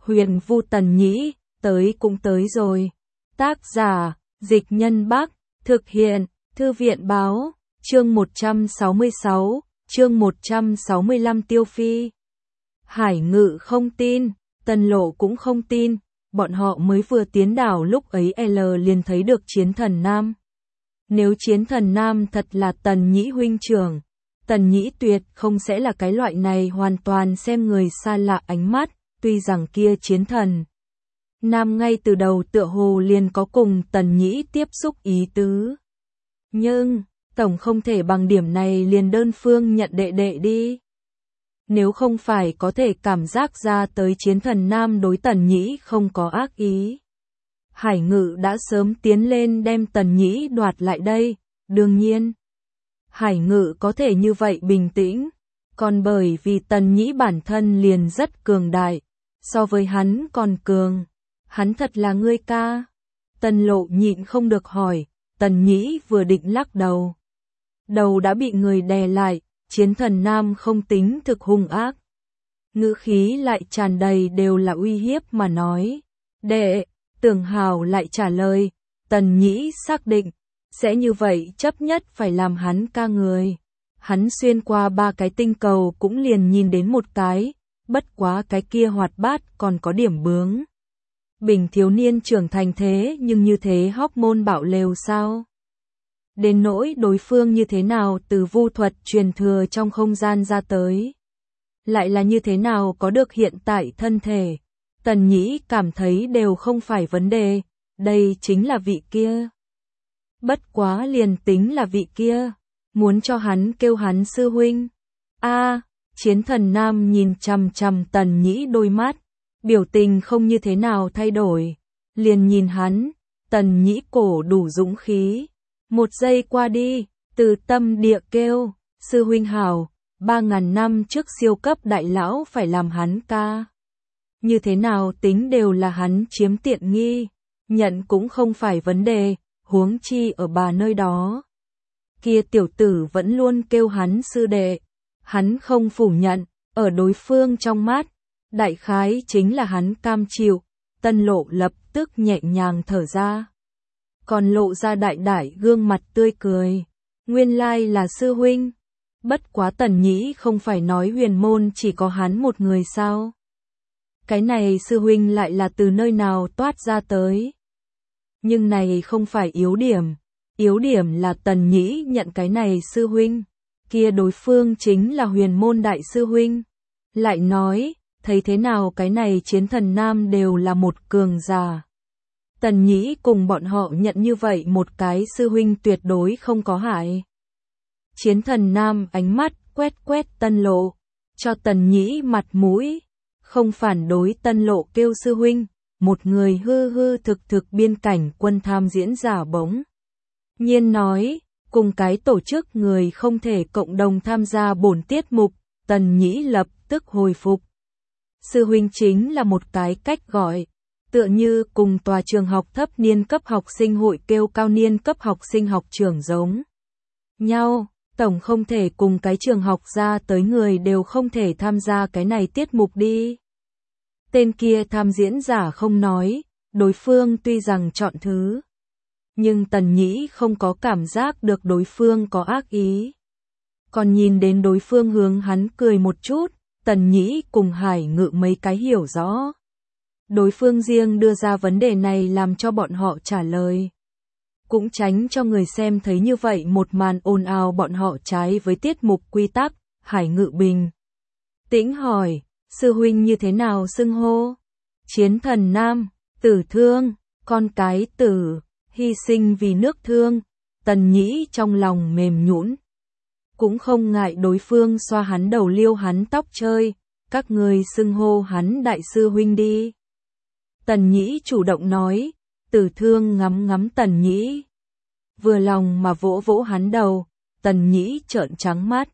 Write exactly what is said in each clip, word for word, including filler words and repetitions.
Huyền Vu Tần Nhĩ, tới cũng tới rồi. Tác giả, Dịch Nhân Bắc, thực hiện, Thư viện Báo, chương một trăm sáu mươi sáu, chương một trăm sáu mươi lăm Tiêu Phi. Hải Ngự không tin, Tần Lộ cũng không tin, bọn họ mới vừa tiến đảo lúc ấy L liền thấy được Chiến Thần Nam. Nếu Chiến Thần Nam thật là Tần Nhĩ huynh trưởng, Tần Nhĩ tuyệt không sẽ là cái loại này hoàn toàn xem người xa lạ ánh mắt, tuy rằng kia Chiến Thần Nam ngay từ đầu tựa hồ liền có cùng Tần Nhĩ tiếp xúc ý tứ. Nhưng, tổng không thể bằng điểm này liền đơn phương nhận đệ đệ đi. Nếu không phải có thể cảm giác ra tới Chiến Thần Nam đối Tần Nhĩ không có ác ý, Hải Ngự đã sớm tiến lên đem Tần Nhĩ đoạt lại đây. Đương nhiên, Hải Ngự có thể như vậy bình tĩnh, còn bởi vì Tần Nhĩ bản thân liền rất cường đại, so với hắn còn cường. Hắn thật là ngươi ca. Tần Lộ nhịn không được hỏi, Tần Nhĩ vừa định lắc đầu. Đầu đã bị người đè lại, Chiến Thần Nam không tính thực hung ác. Ngữ khí lại tràn đầy đều là uy hiếp mà nói. Đệ, Tưởng Hào lại trả lời, Tần Nhĩ xác định, sẽ như vậy chấp nhất phải làm hắn ca người. Hắn xuyên qua ba cái tinh cầu cũng liền nhìn đến một cái, bất quá cái kia hoạt bát còn có điểm bướng. Bình thiếu niên trưởng thành thế nhưng như thế hormone bạo lều sao? Đến nỗi đối phương như thế nào từ vu thuật truyền thừa trong không gian ra tới? Lại là như thế nào có được hiện tại thân thể? Tần Nhĩ cảm thấy đều không phải vấn đề, đây chính là vị kia. Bất quá liền tính là vị kia, muốn cho hắn kêu hắn sư huynh. A, Chiến Thần Nam nhìn chằm chằm Tần Nhĩ đôi mắt, biểu tình không như thế nào thay đổi, liền nhìn hắn. Tần Nhĩ cổ đủ dũng khí, một giây qua đi, từ tâm địa kêu, sư huynh hảo, ba ngàn năm trước siêu cấp đại lão phải làm hắn ca. Như thế nào tính đều là hắn chiếm tiện nghi, nhận cũng không phải vấn đề, huống chi ở bà nơi đó. Kia tiểu tử vẫn luôn kêu hắn sư đệ, hắn không phủ nhận, ở đối phương trong mắt, đại khái chính là hắn cam chịu. Tân Lộ lập tức nhẹ nhàng thở ra, còn lộ ra đại đại gương mặt tươi cười. Nguyên lai là sư huynh. Bất quá Tần Nhĩ không phải nói huyền môn chỉ có hắn một người sao? Cái này sư huynh lại là từ nơi nào toát ra tới? Nhưng này không phải yếu điểm. Yếu điểm là Tần Nhĩ nhận cái này sư huynh, kia đối phương chính là huyền môn đại sư huynh. Lại nói, thấy thế nào cái này Chiến Thần Nam đều là một cường giả. Tần Nhĩ cùng bọn họ nhận như vậy một cái sư huynh tuyệt đối không có hại. Chiến Thần Nam ánh mắt quét quét Tân Lộ, cho Tần Nhĩ mặt mũi, không phản đối Tân Lộ kêu sư huynh, một người hư hư thực thực biên cảnh quân tham diễn giả bỗng nhiên nói, cùng cái tổ chức người không thể cộng đồng tham gia bổn tiết mục. Tần Nhĩ lập tức hồi phục. Sư huynh chính là một cái cách gọi, tựa như cùng tòa trường học thấp niên cấp học sinh hội kêu cao niên cấp học sinh học trưởng giống nhau, tổng không thể cùng cái trường học ra tới người đều không thể tham gia cái này tiết mục đi. Tên kia tham diễn giả không nói, đối phương tuy rằng chọn thứ, nhưng Tần Nhĩ không có cảm giác được đối phương có ác ý. Còn nhìn đến đối phương hướng hắn cười một chút, Tần Nhĩ cùng Hải Ngự mấy cái hiểu rõ. Đối phương riêng đưa ra vấn đề này làm cho bọn họ trả lời. Cũng tránh cho người xem thấy như vậy một màn ồn ào bọn họ trái với tiết mục quy tắc. Hải Ngự bình tĩnh hỏi, sư huynh như thế nào xưng hô? Chiến Thần Nam, Tử Thương, con cái tử, hy sinh vì nước thương. Tần Nhĩ trong lòng mềm nhũn, cũng không ngại đối phương xoa hắn đầu liêu hắn tóc chơi, các người xưng hô hắn đại sư huynh đi. Tần Nhĩ chủ động nói. Tử Thương ngắm ngắm Tần Nhĩ, vừa lòng mà vỗ vỗ hắn đầu. Tần Nhĩ trợn trắng mắt.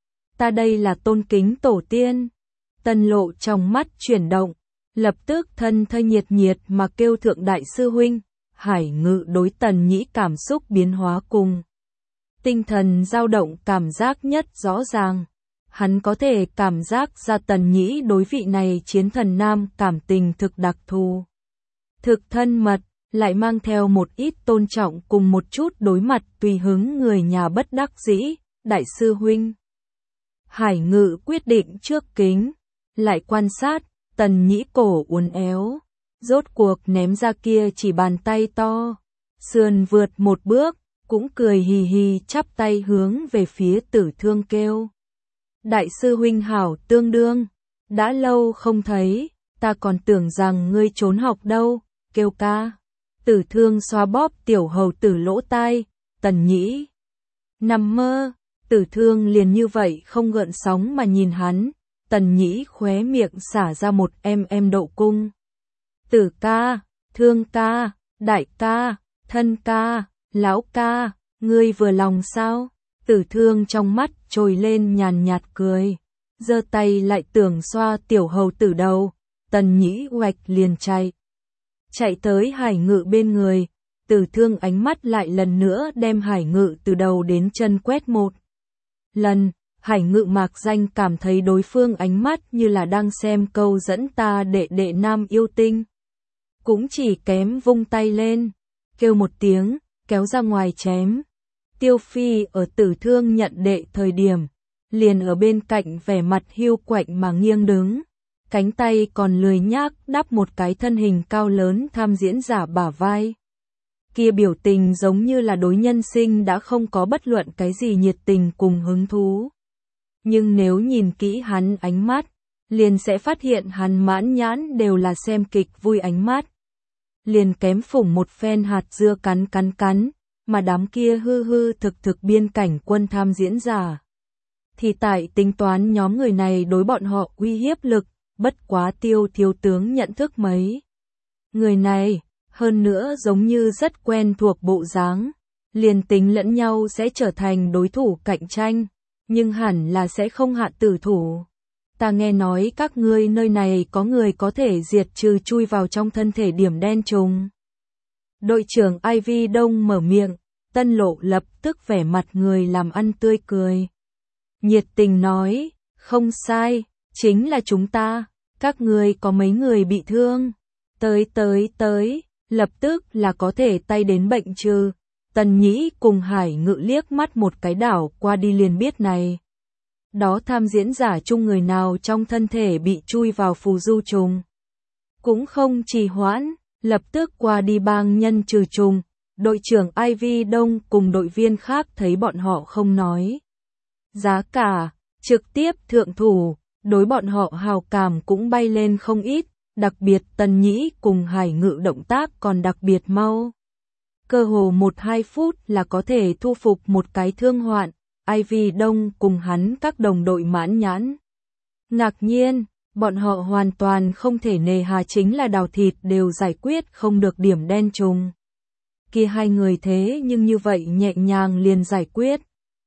Ta đây là tôn kính tổ tiên. Tần Lộ trong mắt chuyển động, lập tức thân thây nhiệt nhiệt mà kêu thượng đại sư huynh. Hải Ngự đối Tần Nhĩ cảm xúc biến hóa cùng tinh thần dao động cảm giác nhất rõ ràng. Hắn có thể cảm giác ra Tần Nhĩ đối vị này chiến thần nam cảm tình thực đặc thù. Thực thân mật, lại mang theo một ít tôn trọng cùng một chút đối mặt tùy hứng người nhà bất đắc dĩ, đại sư huynh. Hải Ngự quyết định trước kính, lại quan sát, Tần Nhĩ cổ uốn éo, rốt cuộc ném ra kia chỉ bàn tay to, sườn vượt một bước, cũng cười hì hì chắp tay hướng về phía Tử Thương kêu. Đại sư huynh hảo tương đương, đã lâu không thấy, ta còn tưởng rằng ngươi trốn học đâu, kêu ca. Tử Thương xoa bóp tiểu hầu tử lỗ tai, Tần Nhĩ nằm mơ, Tử Thương liền như vậy không gợn sóng mà nhìn hắn, Tần Nhĩ khóe miệng xả ra một em em độ cung. Tử ca, Thương ca, đại ca, thân ca, lão ca, ngươi vừa lòng sao? Tử Thương trong mắt trồi lên nhàn nhạt cười, giơ tay lại tưởng xoa tiểu hầu tử đầu, Tần Nhĩ oạch liền chạy. Chạy tới Hải Ngự bên người, Tử Thương ánh mắt lại lần nữa đem Hải Ngự từ đầu đến chân quét một lần, Hải Ngự mạc danh cảm thấy đối phương ánh mắt như là đang xem câu dẫn ta đệ đệ nam yêu tinh. Cũng chỉ kém vung tay lên, kêu một tiếng, kéo ra ngoài chém. Tiêu Phi ở Tử Thương nhận đệ thời điểm, liền ở bên cạnh vẻ mặt hiu quạnh mà nghiêng đứng, cánh tay còn lười nhác đắp một cái thân hình cao lớn tham diễn giả bả vai. Kia biểu tình giống như là đối nhân sinh đã không có bất luận cái gì nhiệt tình cùng hứng thú. Nhưng nếu nhìn kỹ hắn ánh mắt, liền sẽ phát hiện hắn mãn nhãn đều là xem kịch vui ánh mắt. Liền kém phủng một phen hạt dưa cắn cắn cắn, mà đám kia hư hư thực thực biên cảnh quân tham diễn giả. Thì tại tính toán nhóm người này đối bọn họ uy hiếp lực, bất quá Tiêu thiếu tướng nhận thức mấy. Người này, hơn nữa giống như rất quen thuộc bộ dáng, liền tính lẫn nhau sẽ trở thành đối thủ cạnh tranh, nhưng hẳn là sẽ không hạ tử thủ. Ta nghe nói các ngươi nơi này có người có thể diệt trừ chui vào trong thân thể điểm đen trùng. Đội trưởng Ivy Đông mở miệng, Tân Lộ lập tức vẻ mặt người làm ăn tươi cười. Nhiệt tình nói, không sai, chính là chúng ta, các ngươi có mấy người bị thương. Tới tới tới, lập tức là có thể tay đến bệnh trừ. Tần Nhĩ cùng Hải Ngự liếc mắt một cái đảo qua đi liền biết này. Đó tham diễn giả chung người nào trong thân thể bị chui vào phù du trùng. Cũng không trì hoãn, lập tức qua đi bang nhân trừ trùng. Đội trưởng Ivy Đông cùng đội viên khác thấy bọn họ không nói giá cả, trực tiếp thượng thủ, đối bọn họ hào cảm cũng bay lên không ít, đặc biệt Tần Nhĩ cùng Hải Ngự động tác còn đặc biệt mau. Cơ hồ một hai phút là có thể thu phục một cái thương hoạn, Ivy Đông cùng hắn các đồng đội mãn nhãn. Ngạc nhiên, bọn họ hoàn toàn không thể nề hà chính là đào thịt đều giải quyết không được điểm đen trùng. Kia hai người thế nhưng như vậy nhẹ nhàng liền giải quyết.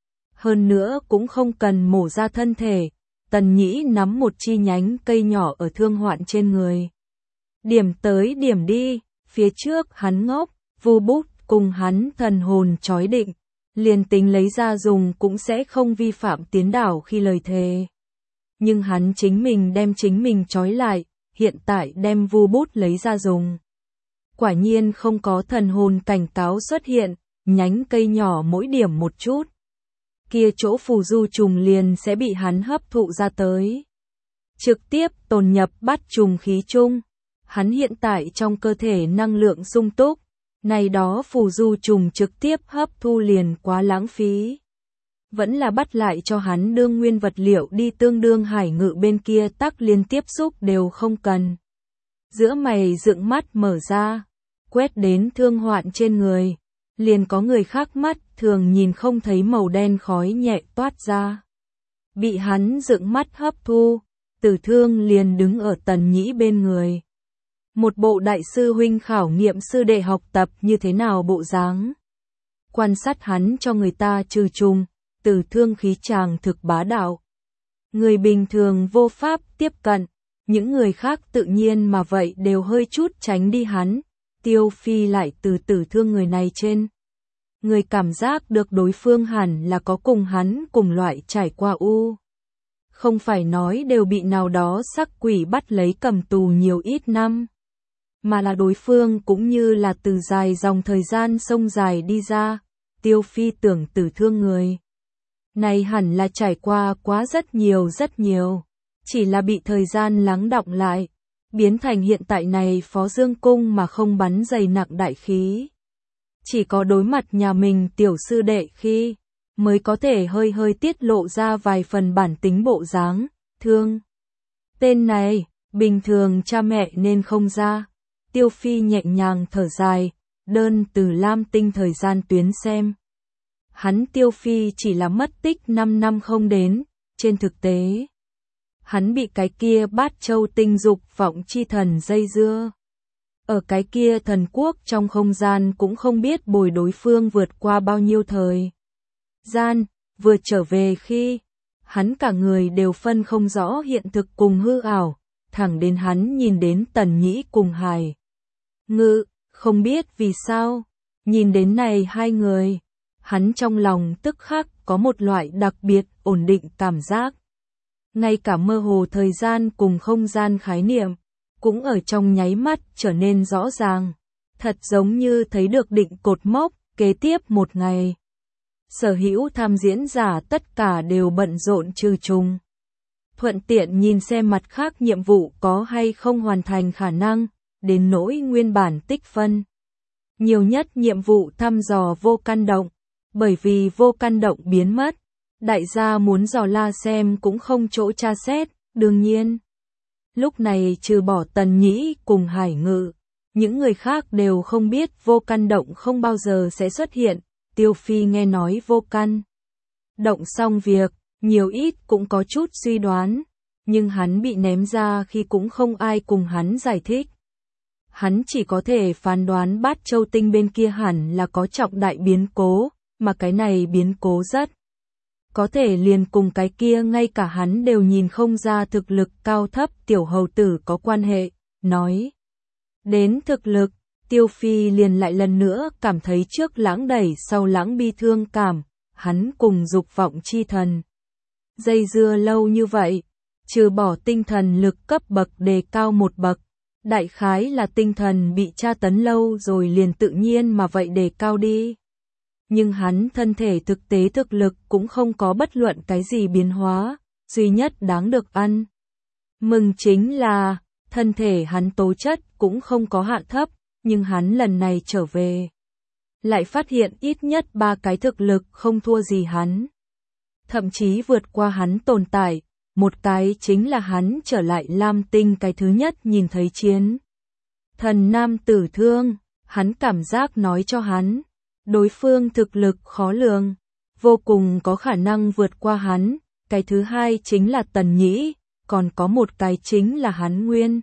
Hơn nữa cũng không cần mổ ra thân thể, Tần Nhĩ nắm một chi nhánh cây nhỏ ở thương hoạn trên người. Điểm tới điểm đi, phía trước hắn ngốc, vu bút cùng hắn thần hồn chói định, liền tính lấy ra dùng cũng sẽ không vi phạm tiến đảo khi lời thề. Nhưng hắn chính mình đem chính mình chói lại, hiện tại đem vu bút lấy ra dùng. Quả nhiên không có thần hồn cảnh cáo xuất hiện, nhánh cây nhỏ mỗi điểm một chút. Kia chỗ phù du trùng liền sẽ bị hắn hấp thụ ra tới. Trực tiếp tồn nhập bắt trùng khí chung. Hắn hiện tại trong cơ thể năng lượng sung túc, này đó phù du trùng trực tiếp hấp thu liền quá lãng phí. Vẫn là bắt lại cho hắn đương nguyên vật liệu đi tương đương Hải Ngự bên kia tắc liên tiếp xúc đều không cần. Giữa mày dựng mắt mở ra, quét đến thương hoạn trên người, liền có người khác mắt thường nhìn không thấy màu đen khói nhẹ toát ra. Bị hắn dựng mắt hấp thu, Tử Thương liền đứng ở Tần Nhĩ bên người. Một bộ đại sư huynh khảo nghiệm sư đệ học tập như thế nào bộ dáng. Quan sát hắn cho người ta trừ trùng, Tử Thương khí chàng thực bá đạo. Người bình thường vô pháp tiếp cận, những người khác tự nhiên mà vậy đều hơi chút tránh đi hắn. Tiêu Phi lại từ Tử Thương người này trên. Người cảm giác được đối phương hẳn là có cùng hắn cùng loại trải qua u. không phải nói đều bị nào đó sắc quỷ bắt lấy cầm tù nhiều ít năm, mà là đối phương cũng như là từ dài dòng thời gian sông dài đi ra, Tiêu Phi tưởng tử thương người. Này hẳn là trải qua quá rất nhiều rất nhiều, chỉ là bị thời gian lắng đọng lại, biến thành hiện tại này Phó Dương Cung mà không bắn dày nặng đại khí. Chỉ có đối mặt nhà mình tiểu sư đệ khi mới có thể hơi hơi tiết lộ ra vài phần bản tính bộ dáng, thương. Tên này, bình thường cha mẹ nên không ra. Tiêu Phi nhẹ nhàng thở dài, đơn từ Lam Tinh thời gian tuyến xem. Hắn Tiêu Phi chỉ là mất tích năm năm không đến, trên thực tế. Hắn bị cái kia Bát Châu tinh dục vọng chi thần dây dưa. Ở cái kia thần quốc trong không gian cũng không biết bồi đối phương vượt qua bao nhiêu thời gian, vừa trở về khi hắn cả người đều phân không rõ hiện thực cùng hư ảo, thẳng đến hắn nhìn đến Tần Nhĩ cùng Hải Ngự, không biết vì sao, nhìn đến này hai người, hắn trong lòng tức khắc có một loại đặc biệt ổn định cảm giác. Ngay cả mơ hồ thời gian cùng không gian khái niệm, cũng ở trong nháy mắt trở nên rõ ràng, thật giống như thấy được định cột mốc, kế tiếp một ngày. Sở hữu tham diễn giả tất cả đều bận rộn trừ trùng. Thuận tiện nhìn xem mặt khác nhiệm vụ có hay không hoàn thành khả năng, đến nỗi nguyên bản tích phân. Nhiều nhất nhiệm vụ thăm dò vô căn động, bởi vì vô căn động biến mất, đại gia muốn dò la xem cũng không chỗ tra xét, đương nhiên. Lúc này trừ bỏ Tần Nhĩ cùng Hải Ngự, những người khác đều không biết vô căn động không bao giờ sẽ xuất hiện. Tiêu Phi nghe nói vô căn động xong việc, nhiều ít cũng có chút suy đoán, nhưng hắn bị ném ra khi cũng không ai cùng hắn giải thích. Hắn chỉ có thể phán đoán Bát Châu tinh bên kia hẳn là có trọng đại biến cố, mà cái này biến cố rất có thể liền cùng cái kia ngay cả hắn đều nhìn không ra thực lực cao thấp tiểu hầu tử có quan hệ, nói. Đến thực lực, Tiêu Phi liền lại lần nữa cảm thấy trước lãng đẩy sau lãng bi thương cảm, hắn cùng dục vọng chi thần. Dây dưa lâu như vậy, trừ bỏ tinh thần lực cấp bậc đề cao một bậc, đại khái là tinh thần bị tra tấn lâu rồi liền tự nhiên mà vậy đề cao đi. Nhưng hắn thân thể thực tế thực lực cũng không có bất luận cái gì biến hóa, duy nhất đáng được ăn mừng chính là, thân thể hắn tố chất cũng không có hạ thấp, nhưng hắn lần này trở về. Lại phát hiện ít nhất ba cái thực lực không thua gì hắn. Thậm chí vượt qua hắn tồn tại, một cái chính là hắn trở lại Lam Tinh cái thứ nhất nhìn thấy chiến. Thần nam tử thương, hắn cảm giác nói cho hắn. Đối phương thực lực khó lường, vô cùng có khả năng vượt qua hắn, cái thứ hai chính là Tần Nhĩ, còn có một cái chính là hắn nguyên.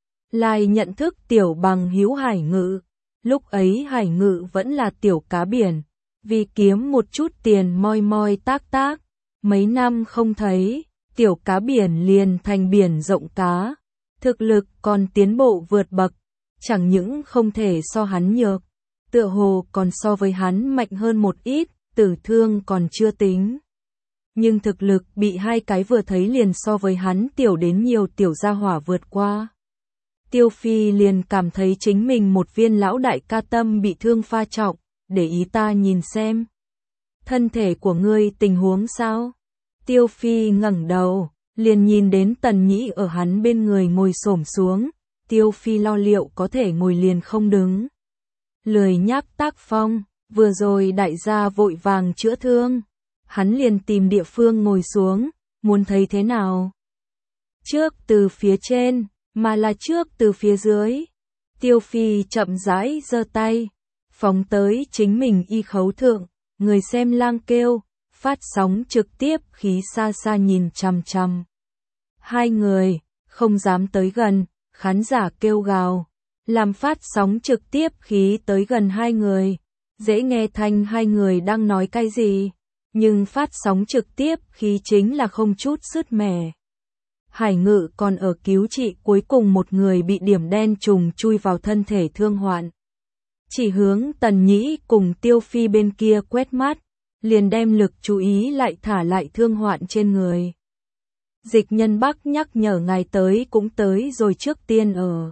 Lai nhận thức tiểu bằng hữu Hải Ngự, lúc ấy Hải Ngự vẫn là tiểu cá biển, vì kiếm một chút tiền moi moi tác tác, mấy năm không thấy, tiểu cá biển liền thành biển rộng cá, thực lực còn tiến bộ vượt bậc, chẳng những không thể so hắn nhược. Tựa hồ còn so với hắn mạnh hơn một ít, tử thương còn chưa tính. Nhưng thực lực bị hai cái vừa thấy liền so với hắn tiểu đến nhiều tiểu gia hỏa vượt qua. Tiêu Phi liền cảm thấy chính mình một viên lão đại ca tâm bị thương pha trọng, để ý ta nhìn xem. Thân thể của ngươi tình huống sao? Tiêu Phi ngẩng đầu, liền nhìn đến Tần Nhĩ ở hắn bên người ngồi xổm xuống, Tiêu Phi lo liệu có thể ngồi liền không đứng. Lười nhác tác phong, vừa rồi đại gia vội vàng chữa thương, hắn liền tìm địa phương ngồi xuống, muốn thấy thế nào. Trước từ phía trên, mà là trước từ phía dưới. Tiêu Phi chậm rãi giơ tay, phóng tới chính mình y khấu thượng, người xem lang kêu, phát sóng trực tiếp khí xa xa nhìn chằm chằm. Hai người, không dám tới gần, khán giả kêu gào. Làm phát sóng trực tiếp khí tới gần hai người, dễ nghe thanh hai người đang nói cái gì, nhưng phát sóng trực tiếp khí chính là không chút sứt mẻ. Hải Ngự còn ở cứu trị cuối cùng một người bị điểm đen trùng chui vào thân thể thương hoạn. Chỉ hướng Tần Nhĩ cùng Tiêu Phi bên kia quét mắt, liền đem lực chú ý lại thả lại thương hoạn trên người. Dịch Nhân Bắc nhắc nhở ngài tới cũng tới rồi, trước tiên ở.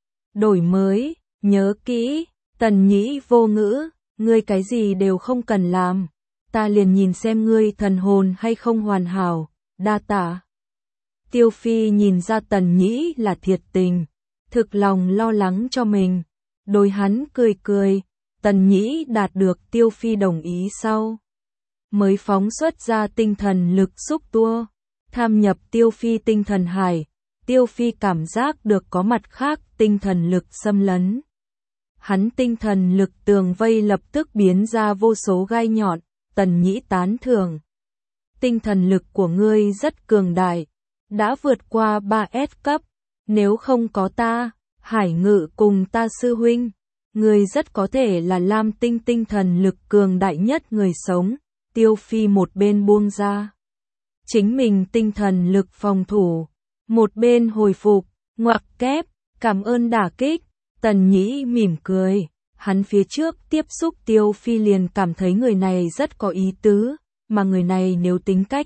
Đổi mới, nhớ kỹ, Tần Nhĩ vô ngữ, ngươi cái gì đều không cần làm, ta liền nhìn xem ngươi thần hồn hay không hoàn hảo, đa tạ. Tiêu Phi nhìn ra Tần Nhĩ là thiệt tình, thực lòng lo lắng cho mình, đối hắn cười cười. Tần Nhĩ đạt được Tiêu Phi đồng ý sau, mới phóng xuất ra tinh thần lực xúc tua, tham nhập Tiêu Phi tinh thần hải. Tiêu Phi cảm giác được có mặt khác tinh thần lực xâm lấn. Hắn tinh thần lực tường vây lập tức biến ra vô số gai nhọn. Tần Nhĩ tán thưởng. Tinh thần lực của ngươi rất cường đại, đã vượt qua ba S cấp, nếu không có ta, Hải Ngự cùng ta sư huynh, ngươi rất có thể là Lam Tinh tinh thần lực cường đại nhất người sống. Tiêu Phi một bên buông ra chính mình tinh thần lực phòng thủ, một bên hồi phục, ngoặc kép, cảm ơn đả kích. Tần Nhĩ mỉm cười, hắn phía trước tiếp xúc Tiêu Phi liền cảm thấy người này rất có ý tứ, mà người này nếu tính cách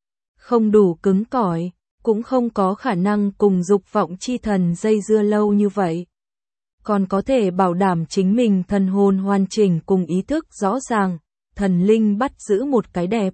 không đủ cứng cỏi, cũng không có khả năng cùng dục vọng chi thần dây dưa lâu như vậy. Còn có thể bảo đảm chính mình thần hồn hoàn chỉnh cùng ý thức rõ ràng, thần linh bắt giữ một cái đẹp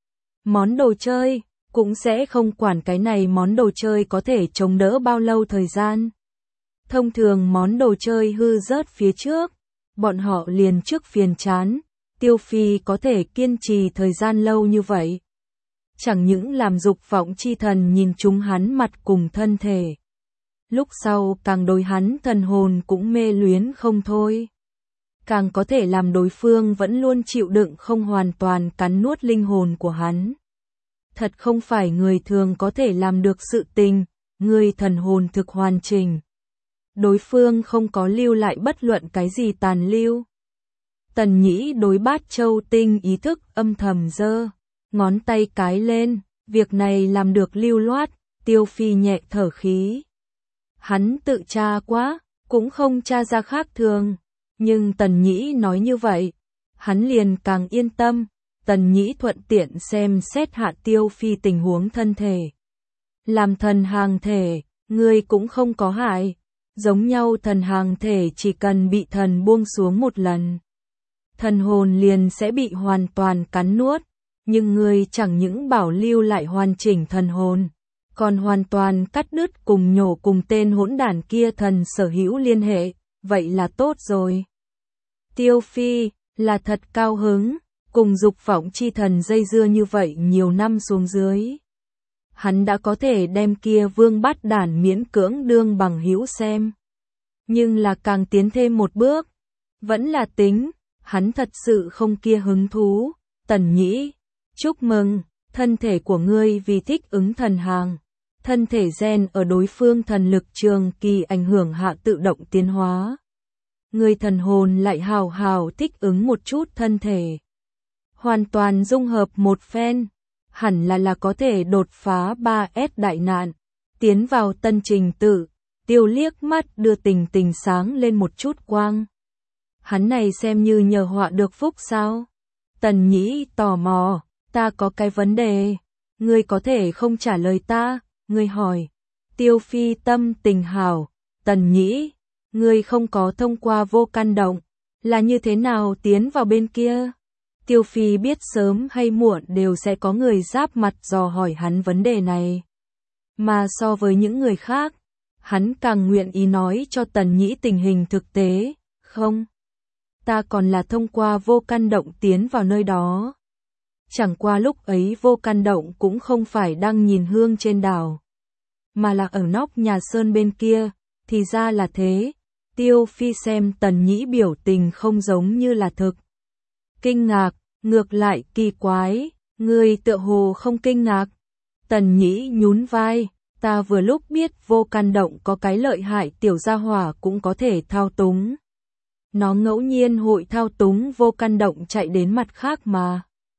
món đồ chơi, cũng sẽ không quản cái này món đồ chơi có thể chống đỡ bao lâu thời gian. Thông thường món đồ chơi hư rớt phía trước, bọn họ liền trước phiền chán. Tiêu Phi có thể kiên trì thời gian lâu như vậy, chẳng những làm dục vọng chi thần nhìn chúng hắn mặt cùng thân thể, lúc sau càng đối hắn thần hồn cũng mê luyến không thôi, càng có thể làm đối phương vẫn luôn chịu đựng không hoàn toàn cắn nuốt linh hồn của hắn. Thật không phải người thường có thể làm được sự tình, người thần hồn thực hoàn chỉnh, đối phương không có lưu lại bất luận cái gì tàn lưu. Tần Nhĩ đối Bát Châu Tinh ý thức âm thầm giơ ngón tay cái lên, việc này làm được lưu loát. Tiêu Phi nhẹ thở khí. Hắn tự tra quá, cũng không tra ra khác thường, nhưng Tần Nhĩ nói như vậy, hắn liền càng yên tâm. Tần Nhĩ thuận tiện xem xét hạ Tiêu Phi tình huống thân thể. Làm thần hàng thể, ngươi cũng không có hại, giống nhau thần hàng thể chỉ cần bị thần buông xuống một lần, thần hồn liền sẽ bị hoàn toàn cắn nuốt, nhưng ngươi chẳng những bảo lưu lại hoàn chỉnh thần hồn, còn hoàn toàn cắt đứt cùng nhổ cùng tên hỗn đản kia thần sở hữu liên hệ, vậy là tốt rồi. Tiêu Phi là thật cao hứng, cùng dục vọng chi thần dây dưa như vậy nhiều năm xuống dưới. Hắn đã có thể đem kia vương bát đản miễn cưỡng đương bằng hữu xem. Nhưng là càng tiến thêm một bước, vẫn là tính, hắn thật sự không kia hứng thú. Tần Nhĩ, chúc mừng, thân thể của ngươi vì thích ứng thần hàng. Thân thể gen ở đối phương thần lực trường kỳ ảnh hưởng hạ tự động tiến hóa. Ngươi thần hồn lại hào hào thích ứng một chút thân thể. Hoàn toàn dung hợp một phen, hẳn là là có thể đột phá ba S đại nạn, tiến vào tân trình tự. Tiêu liếc mắt đưa tình tình sáng lên một chút quang. Hắn này xem như nhờ họa được phúc sao? Tần Nhĩ tò mò, ta có cái vấn đề, ngươi có thể không trả lời ta, ngươi hỏi. Tiêu Phi tâm tình hảo, Tần Nhĩ, ngươi không có thông qua vô căn động, là như thế nào tiến vào bên kia? Tiêu Phi biết sớm hay muộn đều sẽ có người giáp mặt dò hỏi hắn vấn đề này. Mà so với những người khác, hắn càng nguyện ý nói cho Tần Nhĩ tình hình thực tế, không? Ta còn là thông qua vô căn động tiến vào nơi đó. Chẳng qua lúc ấy vô căn động cũng không phải đang nhìn hương trên đảo, mà là ở nóc nhà sơn bên kia, thì ra là thế. Tiêu Phi xem Tần Nhĩ biểu tình không giống như là thực kinh ngạc, ngược lại kỳ quái, ngươi tựa hồ không kinh ngạc. Tần Nhĩ nhún vai, ta vừa lúc biết vô căn động có cái lợi hại tiểu gia hỏa cũng có thể thao túng. Nó ngẫu nhiên hội thao túng vô căn động chạy đến mặt khác mà.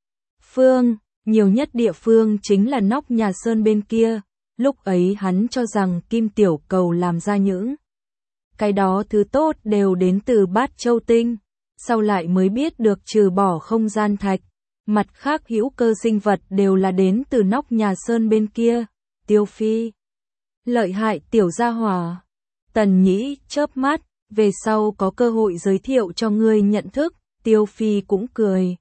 Phương, nhiều nhất địa phương chính là nóc nhà sơn bên kia, lúc ấy hắn cho rằng Kim Tiểu Cầu làm ra những cái đó thứ tốt đều đến từ Bát Châu Tinh, sau lại mới biết được trừ bỏ không gian thạch, mặt khác hữu cơ sinh vật đều là đến từ nóc nhà sơn bên kia. Tiêu Phi. Lợi hại tiểu gia hỏa. Tần Nhĩ chớp mắt, về sau có cơ hội giới thiệu cho ngươi nhận thức, Tiêu Phi cũng cười.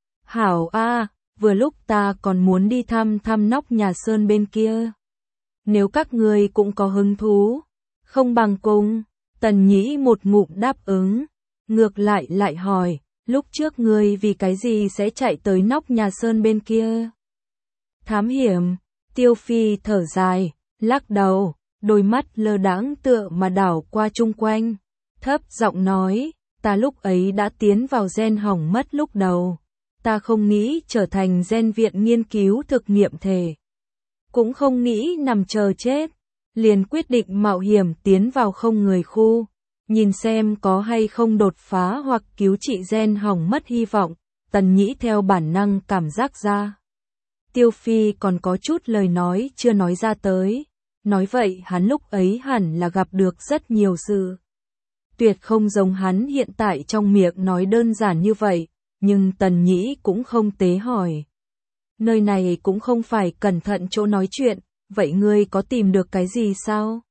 Hảo a, vừa lúc ta còn muốn đi thăm thăm nóc nhà sơn bên kia. Nếu các ngươi cũng có hứng thú, không bằng cùng. Tần Nhĩ một ngụm đáp ứng, ngược lại lại hỏi, lúc trước ngươi vì cái gì sẽ chạy tới nóc nhà sơn bên kia? Thám hiểm. Tiêu Phi thở dài, lắc đầu, đôi mắt lơ đãng tựa mà đảo qua chung quanh, thấp giọng nói, ta lúc ấy đã tiến vào gen hỏng mất lúc đầu, ta không nghĩ trở thành gen viện nghiên cứu thực nghiệm thể, cũng không nghĩ nằm chờ chết, liền quyết định mạo hiểm tiến vào không người khu, nhìn xem có hay không đột phá hoặc cứu trị gen hỏng mất hy vọng. Tần Nhĩ theo bản năng cảm giác ra. Tiêu Phi còn có chút lời nói chưa nói ra tới, nói vậy hắn lúc ấy hẳn là gặp được rất nhiều sự. Tuyệt không giống hắn hiện tại trong miệng nói đơn giản như vậy, nhưng Tần Nhĩ cũng không tế hỏi. Nơi này cũng không phải cẩn thận chỗ nói chuyện, vậy ngươi có tìm được cái gì sao?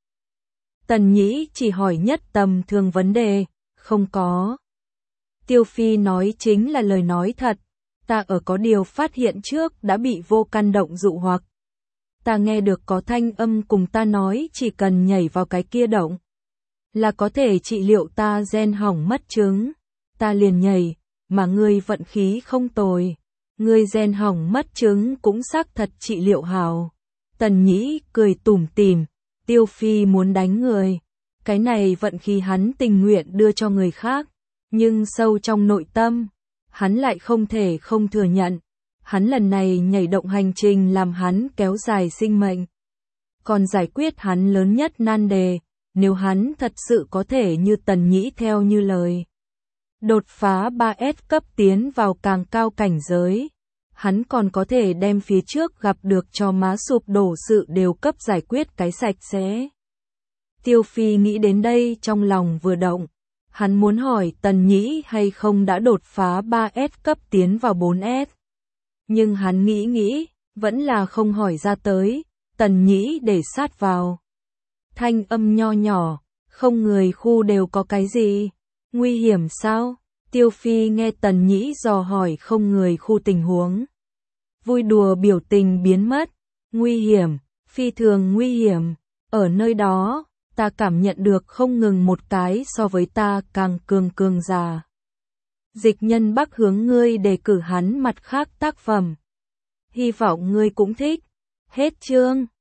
Tần Nhĩ chỉ hỏi nhất tầm thường vấn đề, không có. Tiêu Phi nói chính là lời nói thật, ta ở có điều phát hiện trước đã bị vô căn động dụ hoặc. Ta nghe được có thanh âm cùng ta nói chỉ cần nhảy vào cái kia động, là có thể trị liệu ta gen hỏng mất chứng. Ta liền nhảy, mà ngươi vận khí không tồi. Ngươi gen hỏng mất chứng cũng xác thật trị liệu hảo. Tần Nhĩ cười tủm tỉm, Tiêu Phi muốn đánh người. Cái này vận khí hắn tình nguyện đưa cho người khác, nhưng sâu trong nội tâm, hắn lại không thể không thừa nhận. Hắn lần này nhảy động hành trình làm hắn kéo dài sinh mệnh, còn giải quyết hắn lớn nhất nan đề, nếu hắn thật sự có thể như Tần Nhĩ theo như lời. Đột phá ba S cấp tiến vào càng cao cảnh giới, hắn còn có thể đem phía trước gặp được cho má sụp đổ sự đều cấp giải quyết cái sạch sẽ. Tiêu Phi nghĩ đến đây trong lòng vừa động, hắn muốn hỏi Tần Nhĩ hay không đã đột phá ba S cấp tiến vào bốn S. Nhưng hắn nghĩ nghĩ, vẫn là không hỏi ra tới, Tần Nhĩ để sát vào. Thanh âm nho nhỏ, không người khu đều có cái gì? Nguy hiểm sao? Tiêu Phi nghe Tần Nhĩ dò hỏi không người khu tình huống. Vui đùa biểu tình biến mất. Nguy hiểm, phi thường nguy hiểm. Ở nơi đó, ta cảm nhận được không ngừng một cái so với ta càng cường cường già. Dịch Nhân Bắc hướng ngươi đề cử hắn mặt khác tác phẩm. Hy vọng ngươi cũng thích. Hết chương.